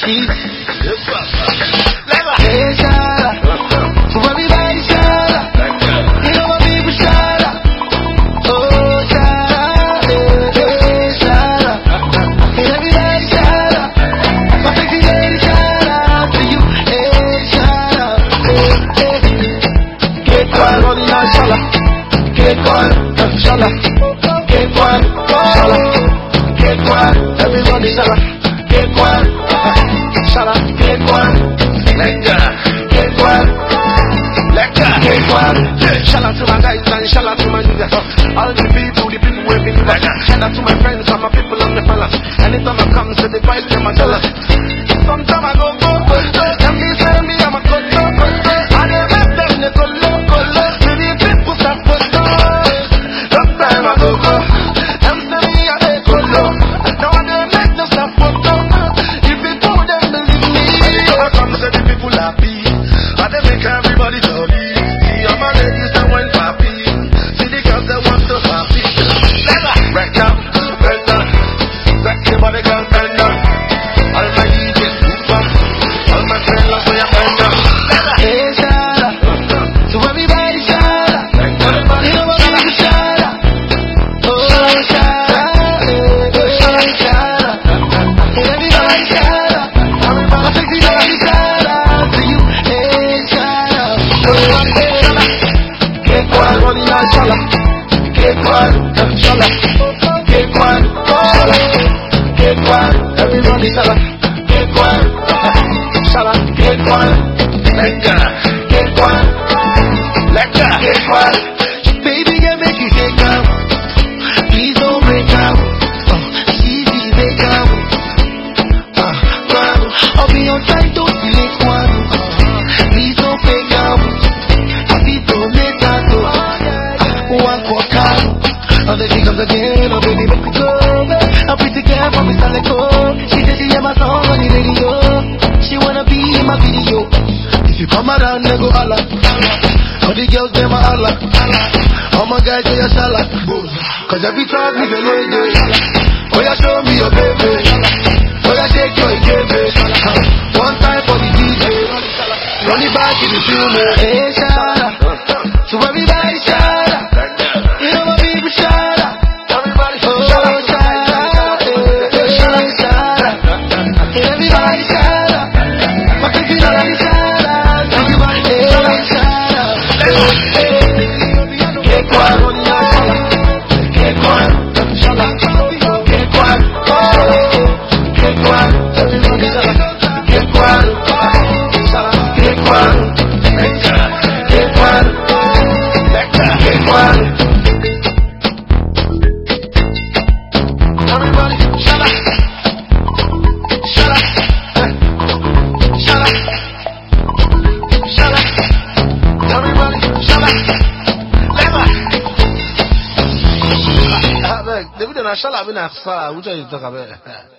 Hey, shout out to everybody, shout out. You know my people, shout out. Oh, shout out. Hey, shout out. Everybody, shout out. My sexy lady, shout out to you. Hey, shout out. Get quiet, on the inshallah. Get quiet, inshallah. Get quiet, inshallah. Get quiet, everybody, inshallah. Get quiet, inshallah. Get quiet, get quiet, get quiet. Shout out to my guys and shout out to my niggas. All the people with me. Shout out to my friends and my people on the fellas. Anytime I come, say they fight them, I tell us. Sometime I go, and me say me, I'm a good dog. I never met them, they go low. Maybe people start put on. Sometime I go, and say me, I go low. Now I never met them, start put on. If you do, then believe me. I come, say the people happy. I they make everybody jolly. See all my ladies that went happy. See the girls that want to happy. Right now, right now. Rock your body, girl, bend down. All my DJs move up. All my friends love when you bend down. Hey, shout out to everybody, shout out. You know what people shout out. Oh, shout out. Hey, shout out. Everybody shout out. My sexy lady, shout out to you. Hey, shout out. Get quiet, on the inshallah. Get quiet, inshallah. Get quiet, inshallah. Get quiet, everybody, inshallah. Get quiet, inshallah. Get quiet, get quiet, get quiet. Baby, girl, make you take out. Please don't break out. Easy, break out. I'll be on time, don't delay one. Please don't break out. Happy to make that go. One walk out. Oh, there she comes again. Oh, baby, make me go. A pretty girl from Mr. Leko. She said she hear my song on the radio. She wanna be in my video. If you come around, they go holla. All the girls, they my holla. All my guys, they a shala. Cause every time we go away, they oh, yeah, show me your baby. Oh, yeah, shake your baby. One time for the DJ. Run it back in the film. Hey, shout out to everybody, shout out. You know my people, shout out. Everybody, shout out. Everybody shout out. My sexy lady shout out. Everybody shout out. Get quiet, on the inshallah. Get quiet, inshallah. Get quiet, get quiet. Everybody inshallah. Get quiet, inshallah. Get quiet, get quiet, get quiet. Everybody shout out. They don't know.